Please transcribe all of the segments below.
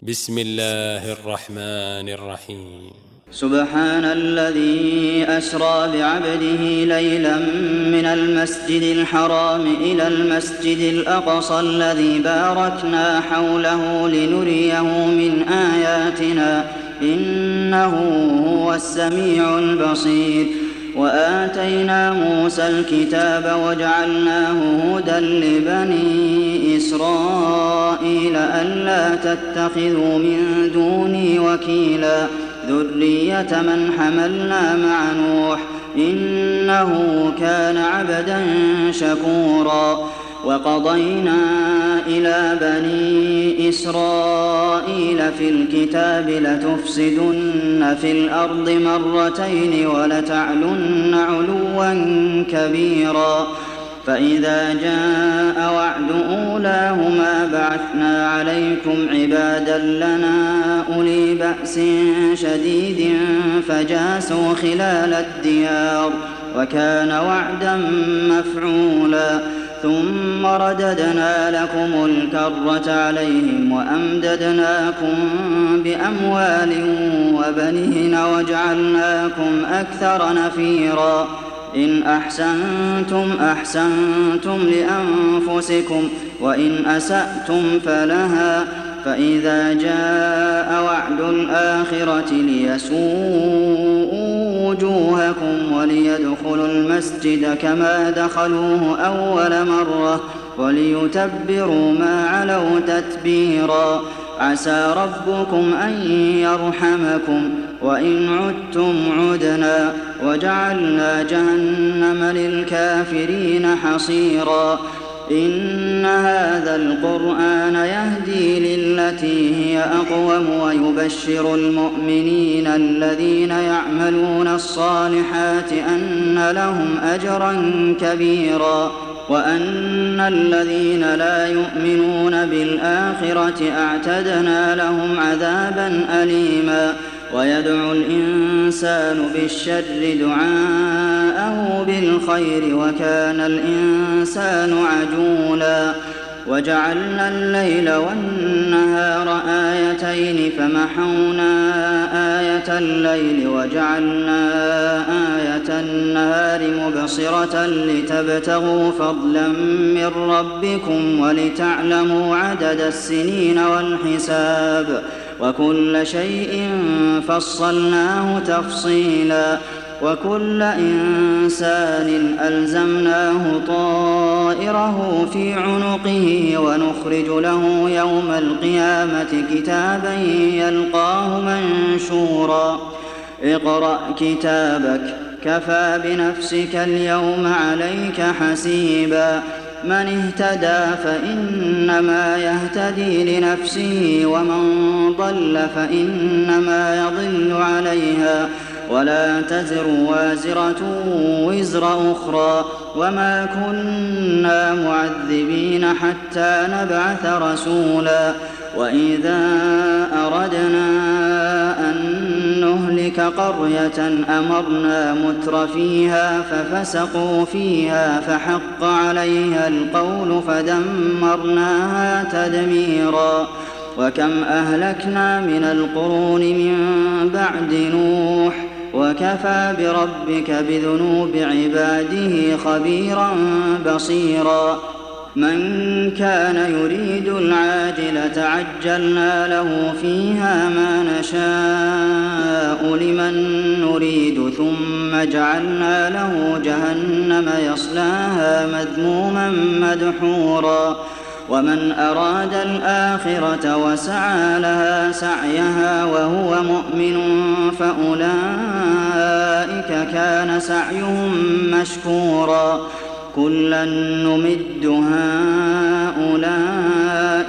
بسم الله الرحمن الرحيم. سبحان الذي أسرى بعبده ليلا من المسجد الحرام إلى المسجد الأقصى الذي باركنا حوله لنريه من آياتنا إنه هو السميع البصير. وآتينا موسى الكتاب وجعلناه هدى لبني إسرائيل ألا تتخذوا من دوني وكيلا ذرية من حملنا مع نوح إنه كان عبدا شكورا. وقضينا إلى بني إسرائيل في الكتاب لتفسدن في الأرض مرتين ولتعلن علوا كبيرا. فإذا جاء وعد أولاهما بعثنا عليكم عبادا لنا أولي بأس شديد فجاسوا خلال الديار وكان وعدا مفعولا. ثم رددنا لكم الكرة عليهم وأمددناكم بأموال وبنين وجعلناكم أكثر نفيرا. إن أحسنتم أحسنتم لأنفسكم وإن أسأتم فلها. فإذا جاء وعد الآخرة ليسوءوا وجوهكم وليدخلوا المسجد كما دخلوه أول مرة وليتبروا ما علوا تتبيرا. عسى ربكم أن يرحمكم وإن عدتم عدنا وجعلنا جهنم للكافرين حصيرا. إن هذا القرآن يهدي للتي هي أقوم ويبشر المؤمنين الذين يعملون الصالحات أن لهم أجرا كبيرا وأن الذين لا يؤمنون بالآخرة أعتدنا لهم عذابا أليما. ويدعو الإنسان بالشر دعاءه بالخير وكان الإنسان عجولا. وجعلنا الليل والنهار آيتين فمحونا آية الليل وجعلنا آية النهار مبصرة لتبتغوا فضلا من ربكم ولتعلموا عدد السنين والحساب وكل شيء فصلناه تفصيلا. وكل إنسان ألزمناه طائره في عنقه ونخرج له يوم القيامة كتابا يلقاه منشورا. اقرأ كتابك كفى بنفسك اليوم عليك حسيبا. من اهتدى فإنما يهتدي لنفسه ومن ضل فإنما يضل عليها ولا تزر وازرة وزر أخرى وما كنا معذبين حتى نبعث رسولا. وإذا أردنا أن نهلك قرية أمرنا متر فيها ففسقوا فيها فحق عليها القول فدمرناها تدميرا. وكم أهلكنا من القرون من بعد نوح وكفى بربك بذنوب عباده خبيرا بصيرا. من كان يريد العاجلة عجلنا له فيها ما نشاء لمن نريد ثم جعلنا له جهنم يصلاها مذموما مدحورا. ومن أراد الآخرة وسعى لها سعيها وهو مؤمن فأولئك كان سعيهم مشكورا. كلا نمد هؤلاء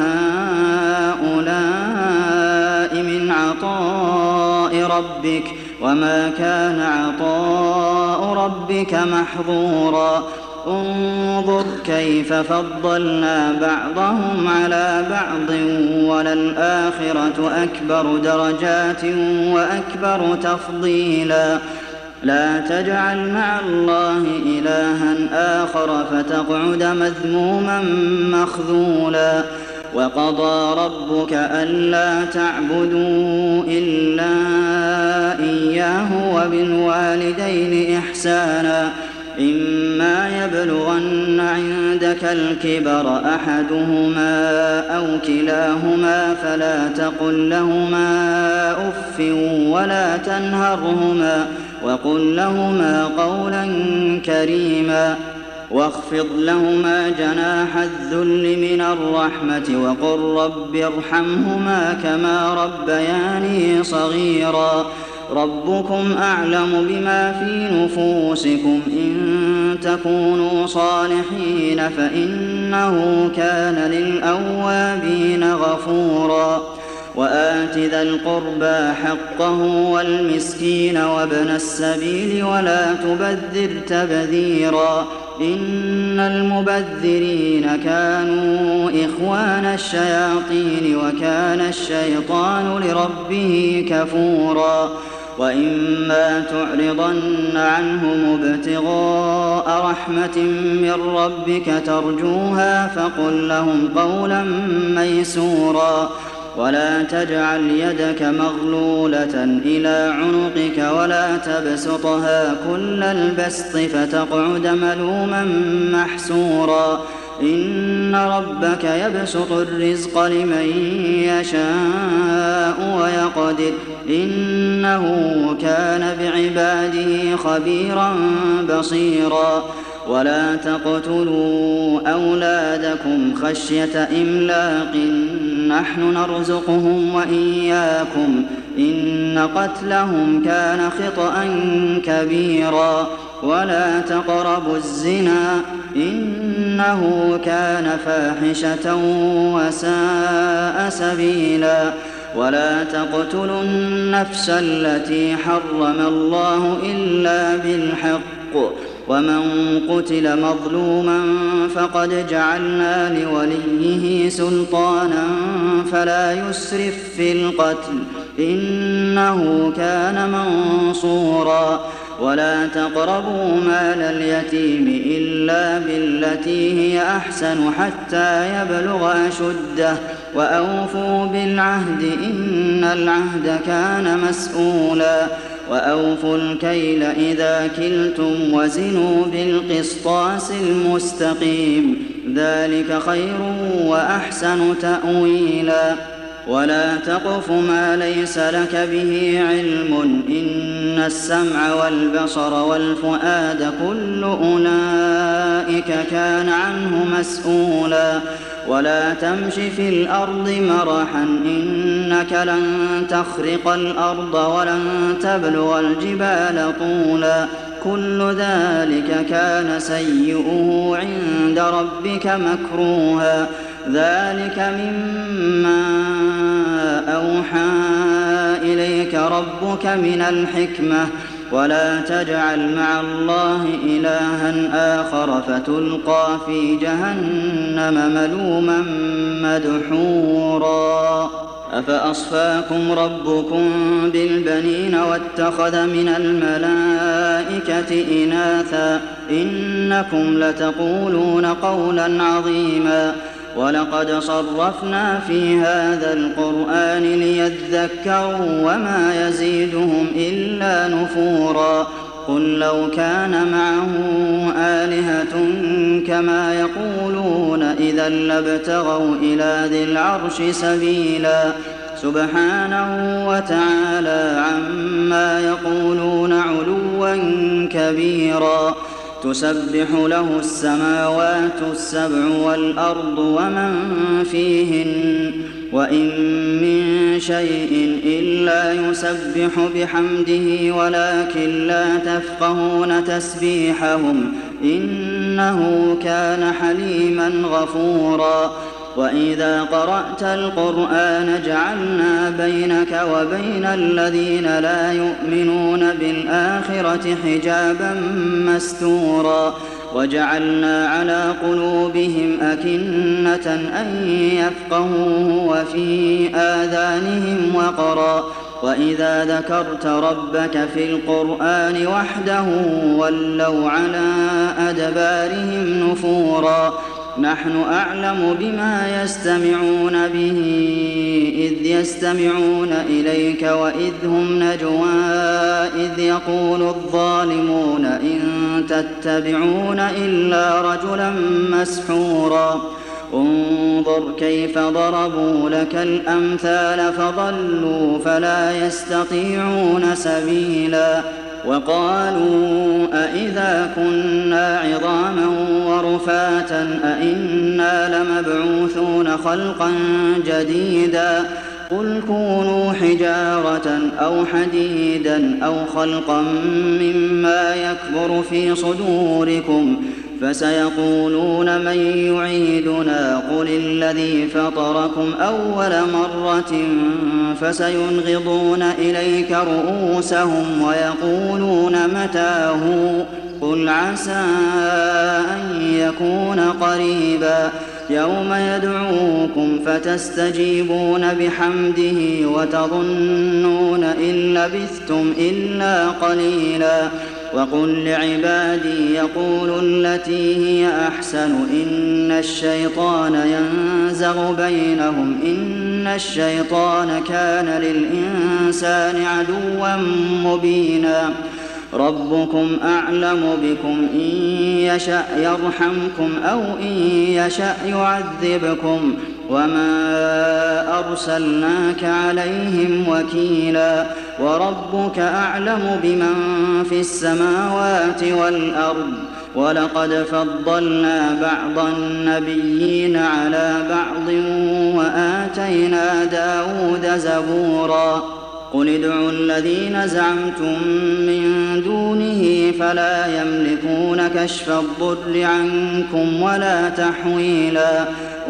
وهؤلاء من عطاء ربك وما كان عطاء ربك محظورا. انظر كيف فضلنا بعضهم على بعض وللآخرة أكبر درجات وأكبر تفضيلا. لا تجعل مع الله إلها آخر فتقعد مذموما مخذولا. وقضى ربك ألا تعبدوا إلا إياه وبالوالدين إحسانا إما يبلغن عندك الكبر أحدهما أو كلاهما فلا تقل لهما أف ولا تنهرهما وقل لهما قولا كريما واخفض لهما جناح الذل من الرحمة وقل رب ارحمهما كما ربياني صغيرا ربكم أعلم بما في نفوسكم إن تكونوا صالحين فإنه كان للأوابين غفورا وآت ذا القربى حقه والمسكين وابن السبيل ولا تبذر تبذيرا إن المبذرين كانوا إخوان الشياطين وكان الشيطان لربه كفورا وإما تعرضن عنهم ابتغاء رحمة من ربك ترجوها فقل لهم قولا ميسورا ولا تجعل يدك مغلولة إلى عنقك ولا تبسطها كل البسط فتقعد ملوما محسورا إن ربك يبسط الرزق لمن يشاء ويقدر إنه كان بعباده خبيرا بصيرا ولا تقتلوا أولادكم خشية إملاق نحن نرزقهم وإياكم إن قتلهم كان خطأ كبيرا ولا تقربوا الزنا إنه كان فاحشة وساء سبيلا ولا تقتلوا النفس التي حرم الله إلا بالحق ومن قتل مظلوما فقد جعلنا لوليه سلطانا فلا يسرف في القتل إنه كان منصورا ولا تقربوا مال اليتيم إلا بالتي هي أحسن حتى يبلغ أشده وأوفوا بالعهد إن العهد كان مسؤولا وأوفوا الكيل إذا كلتم وزنوا بالقسطاس المستقيم ذلك خير وأحسن تأويلا ولا تقف ما ليس لك به علم إن السمع والبصر والفؤاد كل أولئك كان عنه مسؤولا ولا تمش في الأرض مرحا إنك لن تخرق الأرض ولن تبلغ الجبال طولا كل ذلك كان سيئه عند ربك مكروها ذلك مما أوحى إليك ربك من الحكمة ولا تجعل مع الله إلها آخر فتلقى في جهنم ملوما مدحورا أفأصفاكم ربكم بالبنين واتخذ من الملائكة إناثا إنكم لتقولون قولا عظيما ولقد صرفنا في هذا القرآن ليذكروا وما يزيدهم إلا نفورا قل لو كان معه آلهة كما يقولون إذا لابتغوا إلى ذي العرش سبيلا سبحانه وتعالى عما يقولون علوا كبيرا تسبح له السماوات السبع والأرض ومن فيهن وإن من شيء إلا يسبح بحمده ولكن لا تفقهون تسبيحهم إنه كان حليما غفورا وإذا قرأت القرآن جعلنا بينك وبين الذين لا يؤمنون بالآخرة حجابا مستورا وجعلنا على قلوبهم أكنة أن يفقهوه وفي آذانهم وقرا وإذا ذكرت ربك في القرآن وحده ولوا على أدبارهم نفورا نحن أعلم بما يستمعون به إذ يستمعون إليك وإذ هم نجوى إذ يقول الظالمون إن تتبعون إلا رجلا مسحورا انظر كيف ضربوا لك الأمثال فضلوا فلا يستطيعون سبيلا وقالوا أإذا كنا عظاما ورفاتا أإنا لمبعوثون خلقا جديدا قل كونوا حجارة أو حديدا أو خلقا مما يكبر في صدوركم فسيقولون من يعيدنا قل الذي فطركم أول مرة فسينغضون إليك رؤوسهم ويقولون متاه قل عسى أن يكون قريبا يوم يدعوكم فتستجيبون بحمده وتظنون إن لبثتم إلا قليلا وقل لعبادي يقولوا التي هي أحسن إن الشيطان ينزغ بينهم إن الشيطان كان للإنسان عدوا مبينا ربكم أعلم بكم إن يشأ يرحمكم أو إن يشأ يعذبكم وما أرسلناك عليهم وكيلا وربك أعلم بمن في السماوات والأرض ولقد فضلنا بعض النبيين على بعض وآتينا داود زبورا قل ادعوا الذين زعمتم من دونه فلا يملكون كشف الضر عنكم ولا تحويلا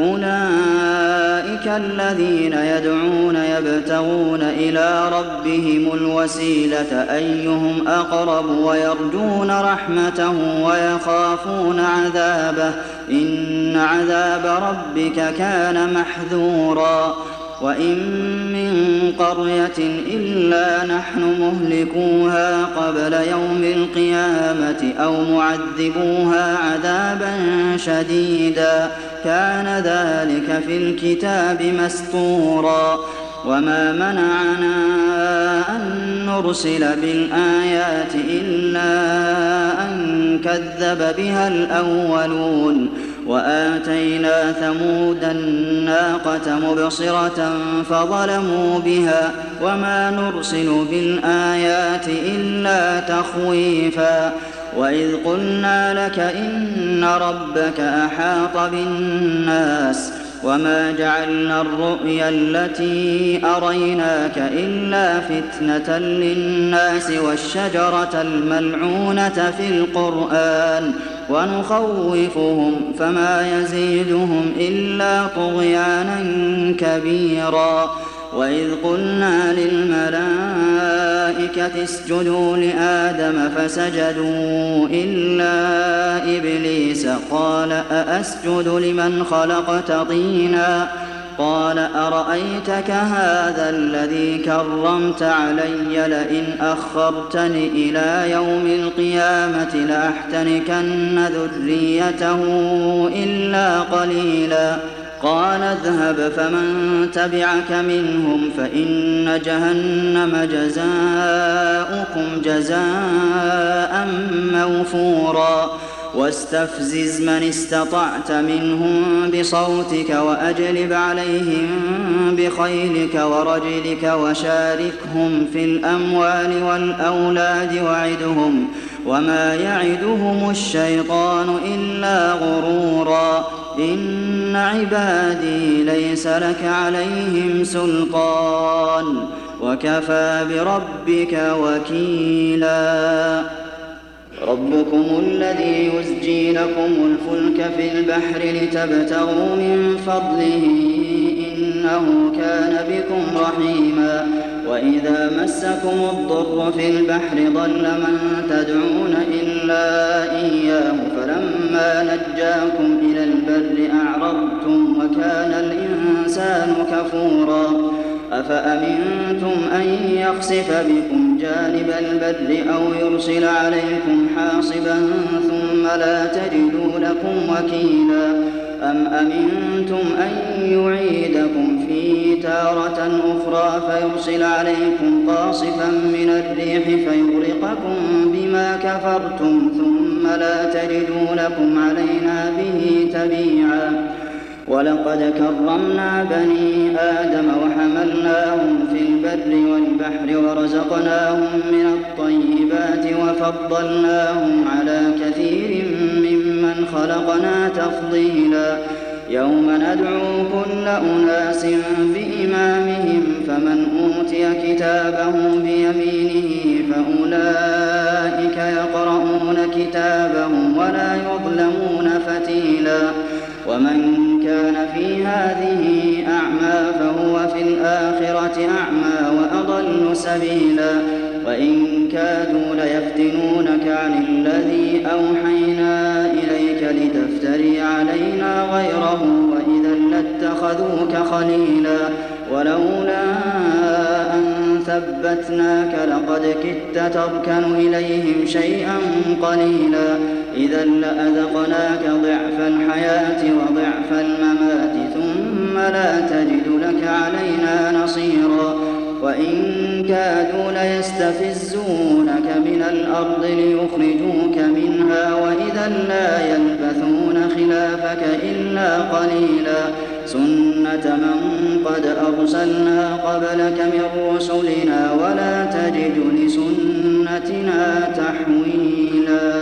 أولئك الذين يدعون يبتغون إلى ربهم الوسيلة أيهم أقرب ويرجون رحمته ويخافون عذابه إن عذاب ربك كان محذورا وإن من قرية إلا نحن مهلكوها قبل يوم القيامة أو معذبوها عذابا شديدا كان ذلك في الكتاب مسطورا وما منعنا أن نرسل بالآيات إلا أن كذب بها الأولون وآتينا ثمود الناقة مبصرة فظلموا بها وما نرسل بالآيات إلا تخويفا وإذ قلنا لك إن ربك أحاط بالناس وما جعلنا الرؤيا التي أريناك إلا فتنة للناس والشجرة الملعونة في القرآن ونخوفهم فما يزيدهم إلا طغيانا كبيرا وإذ قلنا للملائكة اسجدوا لآدم فسجدوا إلا إبليس قال أأسجد لمن خلقت طينا قال أرأيتك هذا الذي كرمت علي لئن أخرتني إلى يوم القيامة لأحتنكن ذريته إلا قليلا قال اذهب فمن تبعك منهم فإن جهنم جزاؤكم جزاء موفورا واستفزز من استطعت منهم بصوتك وأجلب عليهم بخيلك ورجلك وشاركهم في الأموال والأولاد وعدهم وما يعدهم الشيطان إلا غرورا إن عبادي ليس لك عليهم سلطان وكفى بربك وكيلا ربكم الذي يزجي لكم الفلك في البحر لتبتغوا من فضله إنه كان بكم رحيما وإذا مسكم الضر في البحر ضل من تدعون إلا إياه فلما نجاكم إلى البر أعرضتم وكان الإنسان كفورا أفأمنتم أن يخسف بكم جانب البر أو يرسل عليكم حاصبا ثم لا تجدوا لكم وكيلا أم أمنتم أن يعيدكم فيه تارة أخرى فيرسل عليكم قاصفا من الريح فيغرقكم بما كفرتم ثم لا تجدوا لكم علينا به تبيعا ولقد كرمنا بني آدم وحملناهم في البر والبحر ورزقناهم من الطيبات وفضلناهم على كثير ممن خلقنا تفضيلا يوم ندعو كل أناس بإمامهم فمن أوتي كتابه بيمينه فأولئك يقرؤون كتابهم ولا يظلمون فتيلا ومن كان في هذه أعمى فهو في الآخرة أعمى وأضل سبيلا وإن كادوا ليفتنونك عن الذي أوحينا إليك لتفتري علينا غيره وإذا لاتخذوك خليلا ولولا أن ثبتناك لقد كدت تركن إليهم شيئا قليلا إذا لأذقناك ضعف الحياة وضعف الممات ثم لا تجد لك علينا نصيرا وإن كادوا ليستفزونك من الأرض ليخرجوك منها وإذا لا يلبثون خلافك إلا قليلا سنة من قد أرسلنا قبلك من رسلنا ولا تجد لسنتنا تحويلا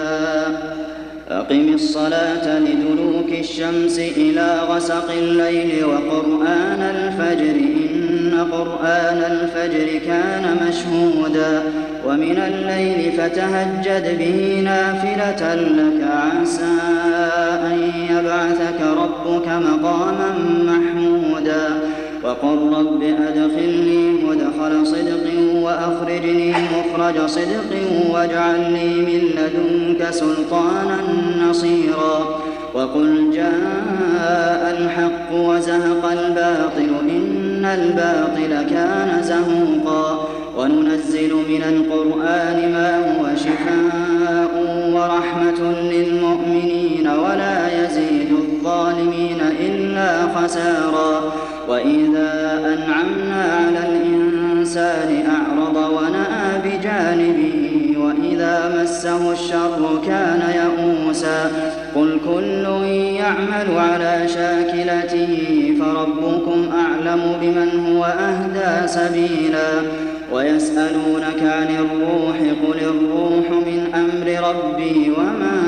أقم الصلاة لدلوك الشمس إلى غسق الليل وقرآن الفجر إن قرآن الفجر كان مشهودا ومن الليل فتهجد به نافلة لك عسى أن يبعثك ربك مقاما محمودا وقل رب أدخلني مدخل صدق وأخرجني مخرج صدق واجعل لي من لدنك سلطانا نصيرا وقل جاء الحق وزهق الباطل إن الباطل كان زهوقا وننزل من القرآن ما هو شفاء ورحمة للمؤمنين ولا يزيد الظالمين إلا خسارا وإذا أنعمنا على الإنسان أعرض ونأى بجانبه وإذا مسه الشر كان يئوسا قل كل يعمل على شاكلته فربكم أعلم بمن هو أهدى سبيلا ويسألونك عن الروح قل الروح من أمر ربي وما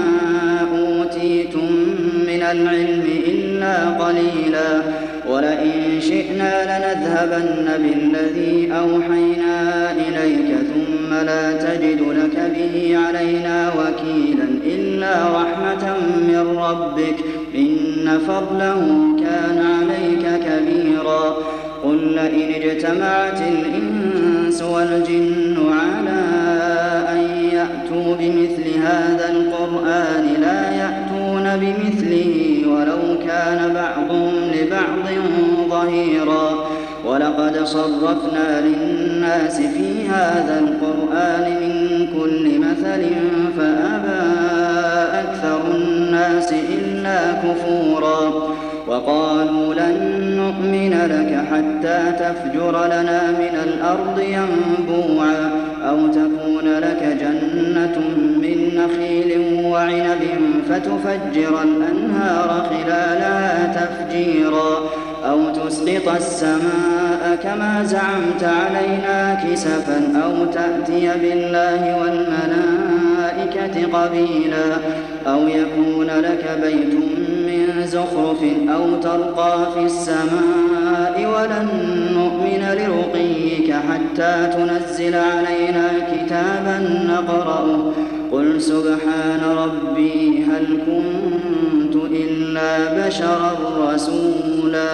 أوتيتم من العلم إلا قليلا ولئن شئنا لنذهبن بالذي أوحينا إليك ثم لا تجد لك به علينا وكيلا إلا رحمة من ربك إن فضله كان عليك كبيرا قل لئن اجتمعت الإنس والجن على أن يأتوا بمثل هذا القرآن لا يأتون بمثله ولو كان بعضهم لبعض ظهيرا ولقد صرفنا للناس في هذا القرآن من كل مثل فأبى أكثر الناس إلا كفورا وقالوا لن نؤمن لك حتى تفجر لنا من الأرض ينبوعا أو تكون لك جنة من نخيل وعنب فتفجر الأنهار خلالها تفجيرا أو تسقط السماء كما زعمت علينا كسفا أو تأتي بالله والملائكة قبيلا أو يكون لك بيت من زخرف أو ترقى في السماء ولن نؤمن لرقيك حتى تنزل علينا كتابا نقرأه قل سبحان ربي هل كنت إلا بشرا رسولا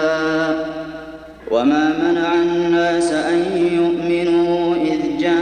وما منع الناس أن يؤمنوا إذ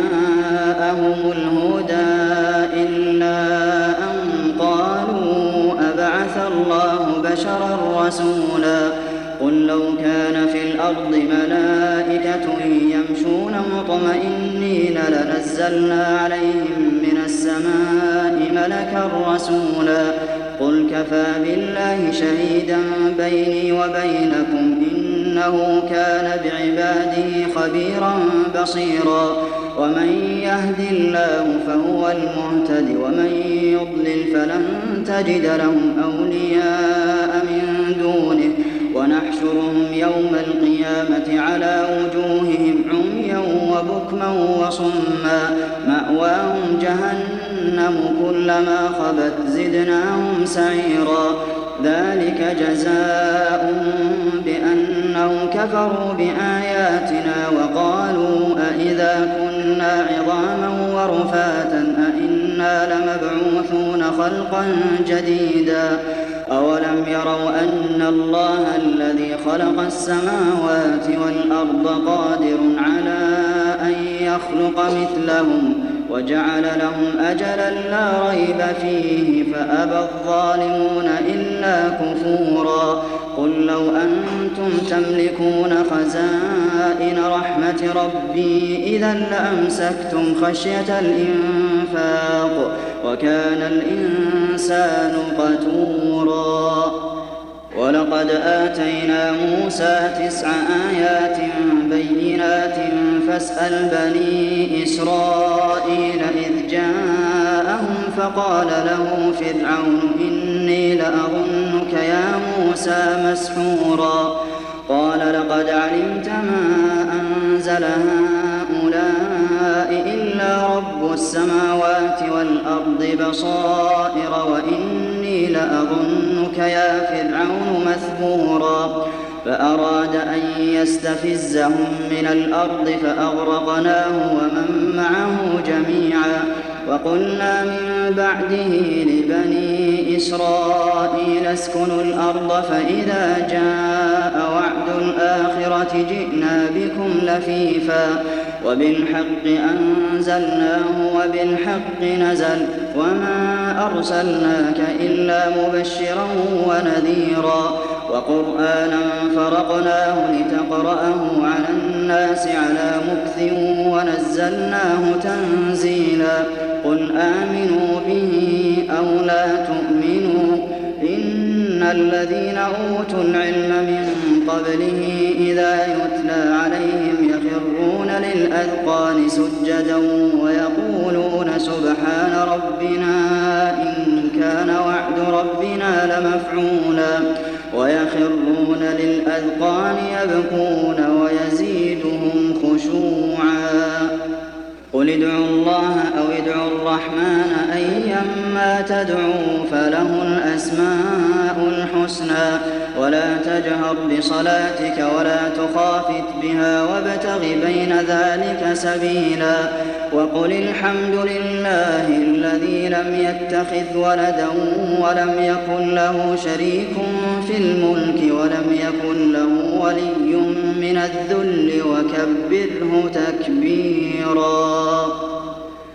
جاءهم الهدى إلا أن قالوا أبعث الله بشرا رسولا قل لو كان في الأرض ملائكة يمشون مطمئنين لنزلنا عليهم من السماء ملكا رسولا قل كفى بالله شهيدا بيني وبينكم إنه كان بعباده خبيرا بصيرا ومن يهد الله فهو المهتد ومن يضلل فلن تجد لهم أولياء من دونه ونحشرهم يوم القيامة على وجوههم عميا وبكما وصما مأواهم جهنم كلما خبت زدناهم سعيرا ذلك جزاؤهم بأنهم كفروا بآياتنا وقالوا أإذا كنا عظاما ورفاتا أإنا لمبعوثون خلقا جديدا أولم يروا أن الله الذي خلق السماوات والأرض قادر على أن يخلق مثلهم وجعل لهم أجلا لا ريب فيه فأبى الظالمون إلا كفورا قل لو أنتم تملكون خزائن رحمة ربي إذا لأمسكتم خشية الإنفاق وكان الإنسان قتورا ولقد آتينا موسى 9 آيات بينات فاسأل بني إسرائيل إذ جاءهم فقال له فرعون إني لأظنك يا موسى مسحورا قال لقد علمت ما أنزل هؤلاء إلا رب السماوات والأرض بصائر وإني لأظنك يا فرعون مثبورا فأراد أن يستفزهم من الأرض فأغرقناه ومن معه جميعا وقلنا من بعده لبني إسرائيل اسكنوا الأرض فإذا جاء وعد الآخرة جئنا بكم لفيفا وبالحق أنزلناه وبالحق نزل وما أرسلناك إلا مبشرا ونذيرا وقرآنا فرقناه لتقرأه على الناس على مكث ونزلناه تنزيلا قل آمنوا به أو لا تؤمنوا إن الذين أوتوا العلم من قبله إذا يتلى عليهم يخرون للأذقان سجدا ويقولون سبحان ربنا إن كان وعد ربنا لمفعولا ويخرون للأذقان يبكون ويزيدهم خشوعا قل ادعوا الله أو ادعوا الرحمن أيما تدعوا فله الأسماء الحسنى ولا تجهر بصلاتك ولا تخافت بها وابتغ بين ذلك سبيلا وقل الحمد لله الذي لم يتخذ ولدا ولم يكن له شريك في الملك ولم يكن له ولي من الذل وكبره تكبيرا